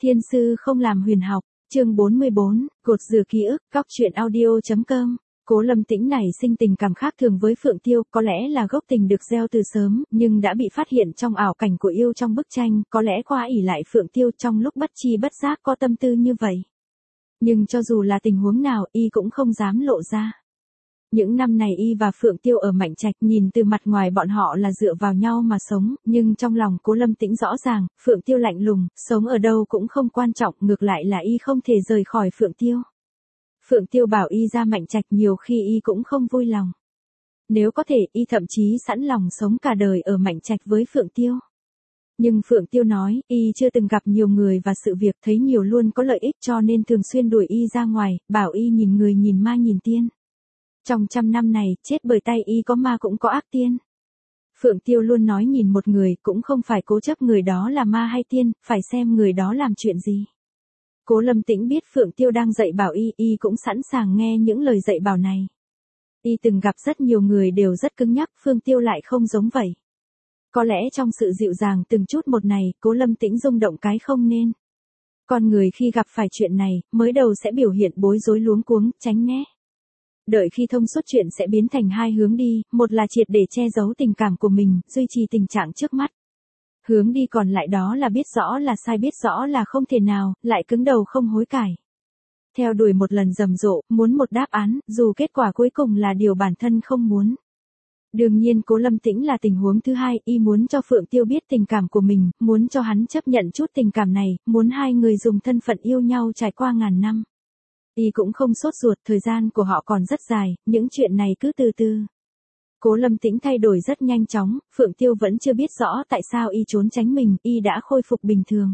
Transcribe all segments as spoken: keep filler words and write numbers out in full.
Thiên sư không làm huyền học, chương bốn mươi bốn, cột dừa ký ức, góc truyện audio.com. Cố Lâm Tĩnh nảy sinh tình cảm khác thường với Phượng Tiêu, có lẽ là gốc tình được gieo từ sớm, nhưng đã bị phát hiện trong ảo cảnh của yêu trong bức tranh, có lẽ qua ỷ lại Phượng Tiêu trong lúc bất chi bất giác có tâm tư như vậy. Nhưng cho dù là tình huống nào, y cũng không dám lộ ra. Những năm này y và Phượng Tiêu ở Mạnh Trạch, nhìn từ mặt ngoài bọn họ là dựa vào nhau mà sống, nhưng trong lòng Cố Lâm Tĩnh rõ ràng, Phượng Tiêu lạnh lùng, sống ở đâu cũng không quan trọng, ngược lại là y không thể rời khỏi Phượng Tiêu. Phượng Tiêu bảo y ra Mạnh Trạch, nhiều khi y cũng không vui lòng. Nếu có thể, y thậm chí sẵn lòng sống cả đời ở Mạnh Trạch với Phượng Tiêu. Nhưng Phượng Tiêu nói, y chưa từng gặp nhiều người và sự việc, thấy nhiều luôn có lợi ích, cho nên thường xuyên đuổi y ra ngoài, bảo y nhìn người nhìn ma nhìn tiên. Trong trăm năm này, chết bởi tay y có ma cũng có ác tiên. Phượng Tiêu luôn nói nhìn một người, cũng không phải cố chấp người đó là ma hay tiên, phải xem người đó làm chuyện gì. Cố Lâm Tĩnh biết Phượng Tiêu đang dạy bảo y, y cũng sẵn sàng nghe những lời dạy bảo này. Y từng gặp rất nhiều người đều rất cứng nhắc, Phượng Tiêu lại không giống vậy. Có lẽ trong sự dịu dàng từng chút một này, Cố Lâm Tĩnh rung động cái không nên. Con người khi gặp phải chuyện này, mới đầu sẽ biểu hiện bối rối luống cuống, tránh né. Đợi khi thông suốt chuyện sẽ biến thành hai hướng đi, một là triệt để che giấu tình cảm của mình, duy trì tình trạng trước mắt. Hướng đi còn lại đó là biết rõ là sai, biết rõ là không thể nào, lại cứng đầu không hối cải. Theo đuổi một lần rầm rộ, muốn một đáp án, dù kết quả cuối cùng là điều bản thân không muốn. Đương nhiên Cố Lâm Tĩnh là tình huống thứ hai, y muốn cho Phượng Tiêu biết tình cảm của mình, muốn cho hắn chấp nhận chút tình cảm này, muốn hai người dùng thân phận yêu nhau trải qua ngàn năm. Y cũng không sốt ruột, thời gian của họ còn rất dài, những chuyện này cứ từ từ. Cố Lâm Tĩnh thay đổi rất nhanh chóng, Phượng Tiêu vẫn chưa biết rõ tại sao y trốn tránh mình, y đã khôi phục bình thường.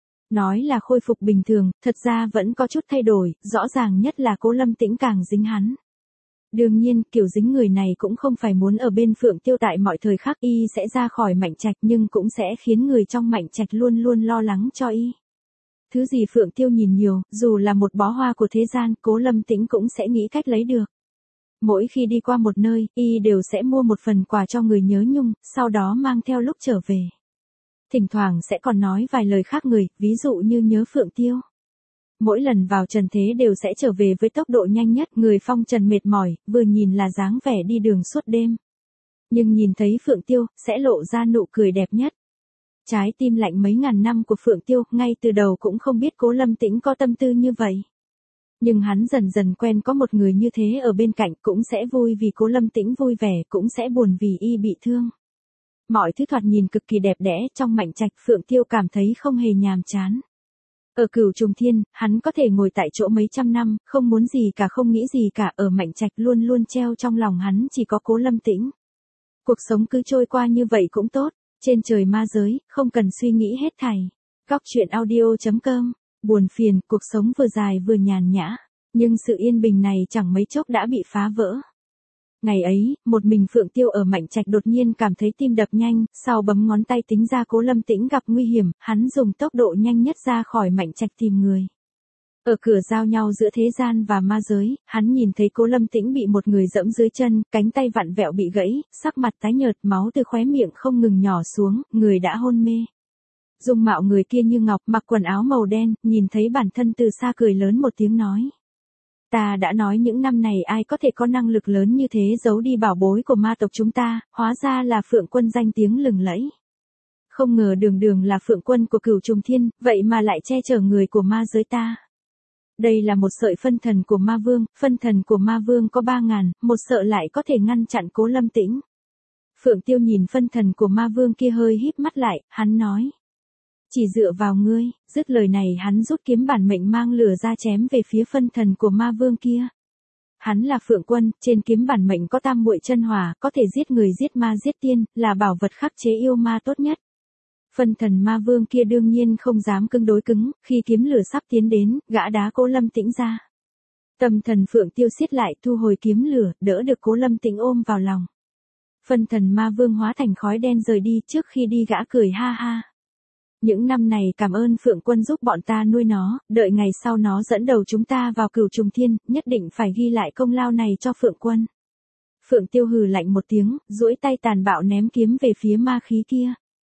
Nói là khôi phục bình thường, thật ra vẫn có chút thay đổi, rõ ràng nhất là Cố Lâm Tĩnh càng dính hắn. Đương nhiên, kiểu dính người này cũng không phải muốn ở bên Phượng Tiêu tại mọi thời khắc, y sẽ ra khỏi Mạnh Trạch nhưng cũng sẽ khiến người trong Mạnh Trạch luôn luôn lo lắng cho y. Thứ gì Phượng Tiêu nhìn nhiều, dù là một bó hoa của thế gian, Cố Lâm Tĩnh cũng sẽ nghĩ cách lấy được. Mỗi khi đi qua một nơi, y đều sẽ mua một phần quà cho người nhớ nhung, sau đó mang theo lúc trở về. Thỉnh thoảng sẽ còn nói vài lời khác người, ví dụ như nhớ Phượng Tiêu. Mỗi lần vào trần thế đều sẽ trở về với tốc độ nhanh nhất, người phong trần mệt mỏi, vừa nhìn là dáng vẻ đi đường suốt đêm. Nhưng nhìn thấy Phượng Tiêu, sẽ lộ ra nụ cười đẹp nhất. Trái tim lạnh mấy ngàn năm của Phượng Tiêu, ngay từ đầu cũng không biết Cố Lâm Tĩnh có tâm tư như vậy. Nhưng hắn dần dần quen có một người như thế ở bên cạnh, cũng sẽ vui vì Cố Lâm Tĩnh vui vẻ, cũng sẽ buồn vì y bị thương. Mọi thứ thoạt nhìn cực kỳ đẹp đẽ, trong Mạnh Trạch Phượng Tiêu cảm thấy không hề nhàm chán. Ở Cửu Trùng Thiên, hắn có thể ngồi tại chỗ mấy trăm năm, không muốn gì cả, không nghĩ gì cả, ở Mạnh Trạch luôn luôn treo trong lòng hắn chỉ có Cố Lâm Tĩnh. Cuộc sống cứ trôi qua như vậy cũng tốt, trên trời ma giới, không cần suy nghĩ hết thảy. Góc truyện audio.com, buồn phiền, cuộc sống vừa dài vừa nhàn nhã, nhưng sự yên bình này chẳng mấy chốc đã bị phá vỡ. Ngày ấy, một mình Phượng Tiêu ở Mạnh Trạch đột nhiên cảm thấy tim đập nhanh, sau bấm ngón tay tính ra Cố Lâm Tĩnh gặp nguy hiểm, hắn dùng tốc độ nhanh nhất ra khỏi Mạnh Trạch tìm người. Ở cửa giao nhau giữa thế gian và ma giới, hắn nhìn thấy Cố Lâm Tĩnh bị một người dẫm dưới chân, cánh tay vặn vẹo bị gãy, sắc mặt tái nhợt, máu từ khóe miệng không ngừng nhỏ xuống, người đã hôn mê. Dung mạo người kia như ngọc, mặc quần áo màu đen, nhìn thấy bản thân từ xa cười lớn một tiếng nói. Ta đã nói những năm này ai có thể có năng lực lớn như thế giấu đi bảo bối của ma tộc chúng ta, hóa ra là Phượng Quân danh tiếng lừng lẫy. Không ngờ đường đường là Phượng Quân của Cửu Trùng Thiên, vậy mà lại che chở người của ma giới ta. Đây là một sợi phân thần của ma vương, phân thần của ma vương có ba ngàn, một sợi lại có thể ngăn chặn Cố Lâm Tĩnh. Phượng Tiêu nhìn phân thần của ma vương kia hơi híp mắt lại, hắn nói. Chỉ dựa vào ngươi, dứt lời này hắn rút kiếm bản mệnh mang lửa ra chém về phía phân thần của ma vương kia. Hắn là Phượng Quân, trên kiếm bản mệnh có tam muội chân hỏa, có thể giết người giết ma giết tiên, là bảo vật khắc chế yêu ma tốt nhất. Phân thần ma vương kia đương nhiên không dám cứng đối cứng, khi kiếm lửa sắp tiến đến, gã đá Cố Lâm Tĩnh ra. Tâm thần Phượng Tiêu siết lại, thu hồi kiếm lửa, đỡ được Cố Lâm Tĩnh ôm vào lòng. Phân thần ma vương hóa thành khói đen rời đi, trước khi đi gã cười ha ha. Những năm này cảm ơn Phượng Quân giúp bọn ta nuôi nó, đợi ngày sau nó dẫn đầu chúng ta vào Cửu Trùng Thiên, nhất định phải ghi lại công lao này cho Phượng Quân. Phượng Tiêu hừ lạnh một tiếng, duỗi tay tàn bạo ném kiếm về phía ma khí kia.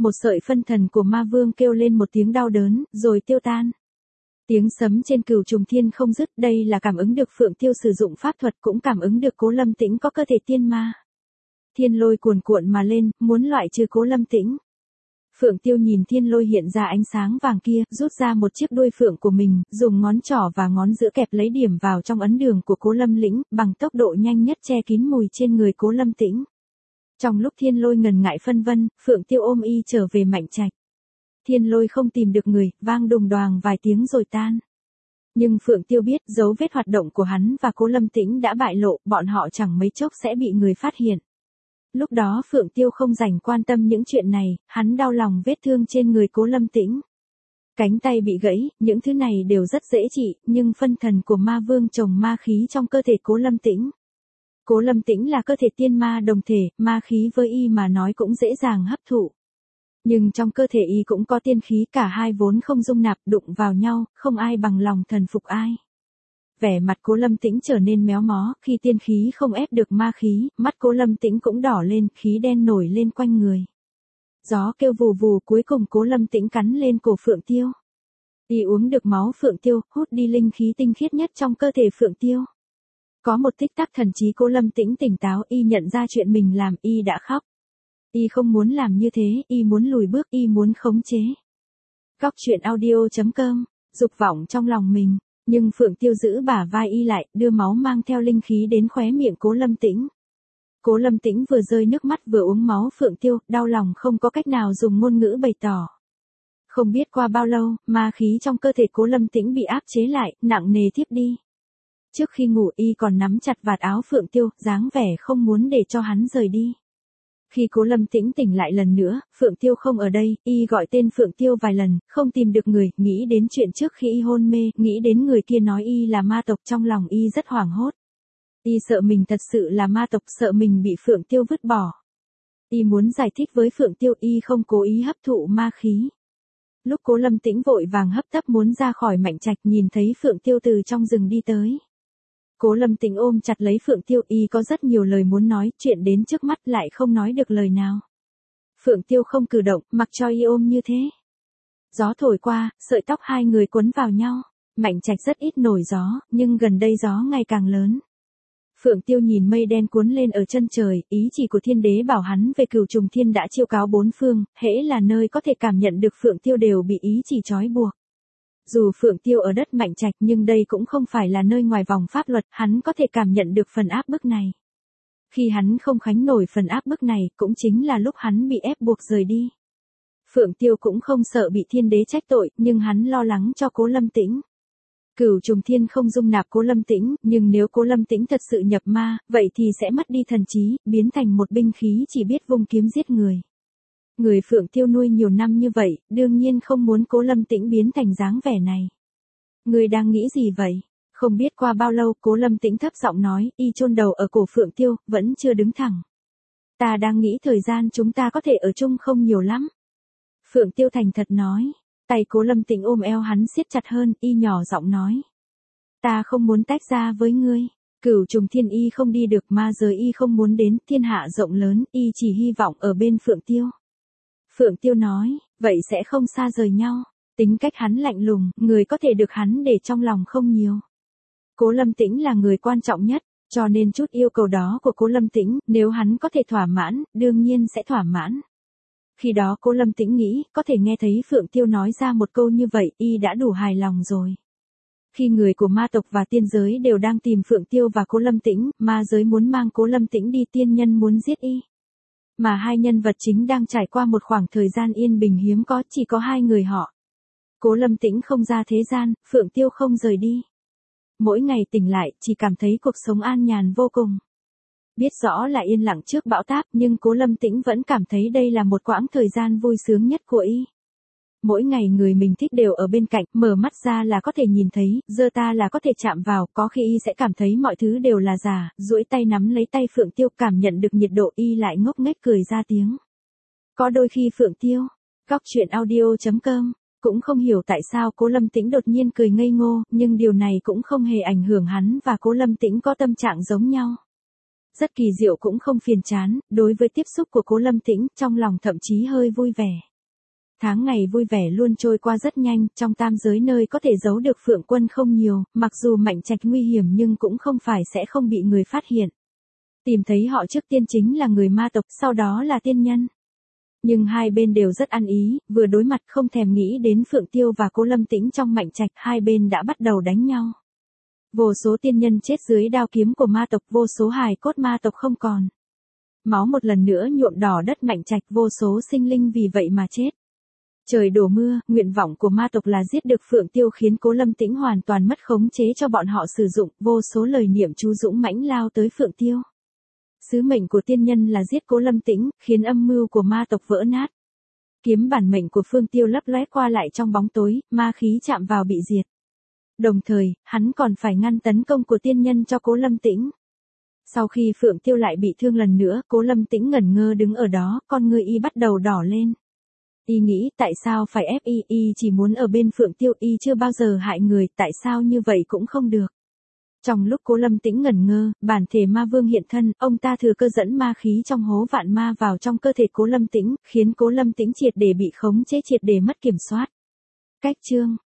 một sợi phân thần của ma vương kêu lên một tiếng đau đớn, rồi tiêu tan. Tiếng sấm trên Cửu Trùng Thiên không dứt, đây là cảm ứng được Phượng Tiêu sử dụng pháp thuật, cũng cảm ứng được Cố Lâm Tĩnh có cơ thể tiên ma. Thiên lôi cuồn cuộn mà lên, muốn loại trừ Cố Lâm Tĩnh. Phượng Tiêu nhìn thiên lôi hiện ra ánh sáng vàng kia, rút ra một chiếc đuôi phượng của mình, dùng ngón trỏ và ngón giữa kẹp lấy điểm vào trong ấn đường của Cố Lâm Lĩnh, bằng tốc độ nhanh nhất che kín mùi trên người Cố Lâm Tĩnh. Trong lúc thiên lôi ngần ngại phân vân, Phượng Tiêu ôm y trở về Mạnh Trạch. Thiên lôi không tìm được người, vang đùng đoàng vài tiếng rồi tan. Nhưng Phượng Tiêu biết dấu vết hoạt động của hắn và Cố Lâm Tĩnh đã bại lộ, bọn họ chẳng mấy chốc sẽ bị người phát hiện. Lúc đó Phượng Tiêu không rảnh quan tâm những chuyện này, hắn đau lòng vết thương trên người Cố Lâm Tĩnh. Cánh tay bị gãy, những thứ này đều rất dễ trị, nhưng phân thần của ma vương trồng ma khí trong cơ thể Cố Lâm Tĩnh. Cố Lâm Tĩnh là cơ thể tiên ma đồng thể, ma khí với y mà nói cũng dễ dàng hấp thụ. Nhưng trong cơ thể y cũng có tiên khí, cả hai vốn không dung nạp, đụng vào nhau, không ai bằng lòng thần phục ai. Vẻ mặt Cố Lâm Tĩnh trở nên méo mó, khi tiên khí không ép được ma khí, mắt Cố Lâm Tĩnh cũng đỏ lên, khí đen nổi lên quanh người. Gió kêu vù vù, cuối cùng Cố Lâm Tĩnh cắn lên cổ Phượng Tiêu. Y uống được máu Phượng Tiêu, hút đi linh khí tinh khiết nhất trong cơ thể Phượng Tiêu. Có một tích tắc thần trí Cố Lâm Tĩnh tỉnh táo, y nhận ra chuyện mình làm, y đã khóc. Y không muốn làm như thế, y muốn lùi bước, y muốn khống chế. Góc truyện audio chấm com, dục vọng trong lòng mình. Nhưng Phượng Tiêu giữ bả vai y lại, đưa máu mang theo linh khí đến khóe miệng Cố Lâm Tĩnh. Cố Lâm Tĩnh vừa rơi nước mắt vừa uống máu Phượng Tiêu, đau lòng không có cách nào dùng ngôn ngữ bày tỏ. Không biết qua bao lâu, ma khí trong cơ thể Cố Lâm Tĩnh bị áp chế lại, nặng nề thiếp đi. Trước khi ngủ y còn nắm chặt vạt áo Phượng Tiêu, dáng vẻ không muốn để cho hắn rời đi. Khi Cố Lâm Tĩnh tỉnh lại lần nữa, Phượng Tiêu không ở đây, y gọi tên Phượng Tiêu vài lần, không tìm được người, nghĩ đến chuyện trước khi y hôn mê, nghĩ đến người kia nói y là ma tộc, trong lòng y rất hoảng hốt. Y sợ mình thật sự là ma tộc, sợ mình bị Phượng Tiêu vứt bỏ. Y muốn giải thích với Phượng Tiêu, y không cố ý hấp thụ ma khí. Lúc Cố Lâm Tĩnh vội vàng hấp tấp muốn ra khỏi Mạnh Trạch, nhìn thấy Phượng Tiêu từ trong rừng đi tới. Cố Lâm Tĩnh ôm chặt lấy Phượng Tiêu, y có rất nhiều lời muốn nói, chuyện đến trước mắt lại không nói được lời nào. Phượng Tiêu không cử động, mặc cho y ôm như thế. Gió thổi qua, sợi tóc hai người quấn vào nhau. Mạnh Trạch rất ít nổi gió, nhưng gần đây gió ngày càng lớn. Phượng Tiêu nhìn mây đen cuốn lên ở chân trời, ý chỉ của Thiên Đế bảo hắn về Cửu Trùng Thiên đã chiêu cáo bốn phương, hễ là nơi có thể cảm nhận được Phượng Tiêu đều bị ý chỉ trói buộc. Dù Phượng Tiêu ở đất Mạnh Trạch nhưng đây cũng không phải là nơi ngoài vòng pháp luật, hắn có thể cảm nhận được phần áp bức này. Khi hắn không khánh nổi phần áp bức này, cũng chính là lúc hắn bị ép buộc rời đi. Phượng Tiêu cũng không sợ bị Thiên Đế trách tội, nhưng hắn lo lắng cho Cố Lâm Tĩnh. Cửu Trùng Thiên không dung nạp Cố Lâm Tĩnh, nhưng nếu Cố Lâm Tĩnh thật sự nhập ma, vậy thì sẽ mất đi thần trí, biến thành một binh khí chỉ biết vung kiếm giết người. Người Phượng Tiêu nuôi nhiều năm như vậy, đương nhiên không muốn Cố Lâm Tĩnh biến thành dáng vẻ này. Người đang nghĩ gì vậy? Không biết qua bao lâu, Cố Lâm Tĩnh thấp giọng nói, y chôn đầu ở cổ Phượng Tiêu, vẫn chưa đứng thẳng. Ta đang nghĩ thời gian chúng ta có thể ở chung không nhiều lắm. Phượng Tiêu thành thật nói. Tay Cố Lâm Tĩnh ôm eo hắn siết chặt hơn, y nhỏ giọng nói. Ta không muốn tách ra với ngươi. Cửu Trùng Thiên y không đi được, ma giới y không muốn đến, thiên hạ rộng lớn, y chỉ hy vọng ở bên Phượng Tiêu. Phượng Tiêu nói, vậy sẽ không xa rời nhau. Tính cách hắn lạnh lùng, người có thể được hắn để trong lòng không nhiều. Cố Lâm Tĩnh là người quan trọng nhất, cho nên chút yêu cầu đó của Cố Lâm Tĩnh, nếu hắn có thể thỏa mãn, đương nhiên sẽ thỏa mãn. Khi đó Cố Lâm Tĩnh nghĩ, có thể nghe thấy Phượng Tiêu nói ra một câu như vậy, y đã đủ hài lòng rồi. Khi người của ma tộc và tiên giới đều đang tìm Phượng Tiêu và Cố Lâm Tĩnh, ma giới muốn mang Cố Lâm Tĩnh đi, tiên nhân muốn giết y. Mà hai nhân vật chính đang trải qua một khoảng thời gian yên bình hiếm có, chỉ có hai người họ. Cố Lâm Tĩnh không ra thế gian, Phượng Tiêu không rời đi. Mỗi ngày tỉnh lại, chỉ cảm thấy cuộc sống an nhàn vô cùng. Biết rõ là yên lặng trước bão táp, nhưng Cố Lâm Tĩnh vẫn cảm thấy đây là một quãng thời gian vui sướng nhất của y. Mỗi ngày người mình thích đều ở bên cạnh, mở mắt ra là có thể nhìn thấy, giơ ta là có thể chạm vào, có khi y sẽ cảm thấy mọi thứ đều là giả, duỗi tay nắm lấy tay Phượng Tiêu, cảm nhận được nhiệt độ, y lại ngốc nghếch cười ra tiếng. Có đôi khi Phượng Tiêu, góc truyện audio chấm com, cũng không hiểu tại sao Cố Lâm Tĩnh đột nhiên cười ngây ngô, nhưng điều này cũng không hề ảnh hưởng hắn và Cố Lâm Tĩnh có tâm trạng giống nhau. Rất kỳ diệu cũng không phiền chán, đối với tiếp xúc của Cố Lâm Tĩnh, trong lòng thậm chí hơi vui vẻ. Tháng ngày vui vẻ luôn trôi qua rất nhanh, trong tam giới nơi có thể giấu được Phượng Quân không nhiều, mặc dù Mạnh Trạch nguy hiểm nhưng cũng không phải sẽ không bị người phát hiện. Tìm thấy họ trước tiên chính là người ma tộc, sau đó là tiên nhân. Nhưng hai bên đều rất ăn ý, vừa đối mặt không thèm nghĩ đến Phượng Tiêu và Cố Lâm Tĩnh trong Mạnh Trạch, hai bên đã bắt đầu đánh nhau. Vô số tiên nhân chết dưới đao kiếm của ma tộc, vô số hài cốt ma tộc không còn. Máu một lần nữa nhuộm đỏ đất Mạnh Trạch, vô số sinh linh vì vậy mà chết. Trời đổ mưa, nguyện vọng của ma tộc là giết được Phượng Tiêu khiến Cố Lâm Tĩnh hoàn toàn mất khống chế cho bọn họ sử dụng, vô số lời niệm chú dũng mãnh lao tới Phượng Tiêu. Sứ mệnh của tiên nhân là giết Cố Lâm Tĩnh, khiến âm mưu của ma tộc vỡ nát. Kiếm bản mệnh của Phượng Tiêu lấp lóe qua lại trong bóng tối, ma khí chạm vào bị diệt. Đồng thời, hắn còn phải ngăn tấn công của tiên nhân cho Cố Lâm Tĩnh. Sau khi Phượng Tiêu lại bị thương lần nữa, Cố Lâm Tĩnh ngẩn ngơ đứng ở đó, con ngươi y bắt đầu đỏ lên. Y nghĩ tại sao phải ép y, y chỉ muốn ở bên Phượng Tiêu, y chưa bao giờ hại người, tại sao như vậy cũng không được. Trong lúc Cố Lâm Tĩnh ngẩn ngơ, bản thể ma vương hiện thân, ông ta thừa cơ dẫn ma khí trong hố vạn ma vào trong cơ thể Cố Lâm Tĩnh, khiến Cố Lâm Tĩnh triệt để bị khống chế, triệt để mất kiểm soát. Cách chương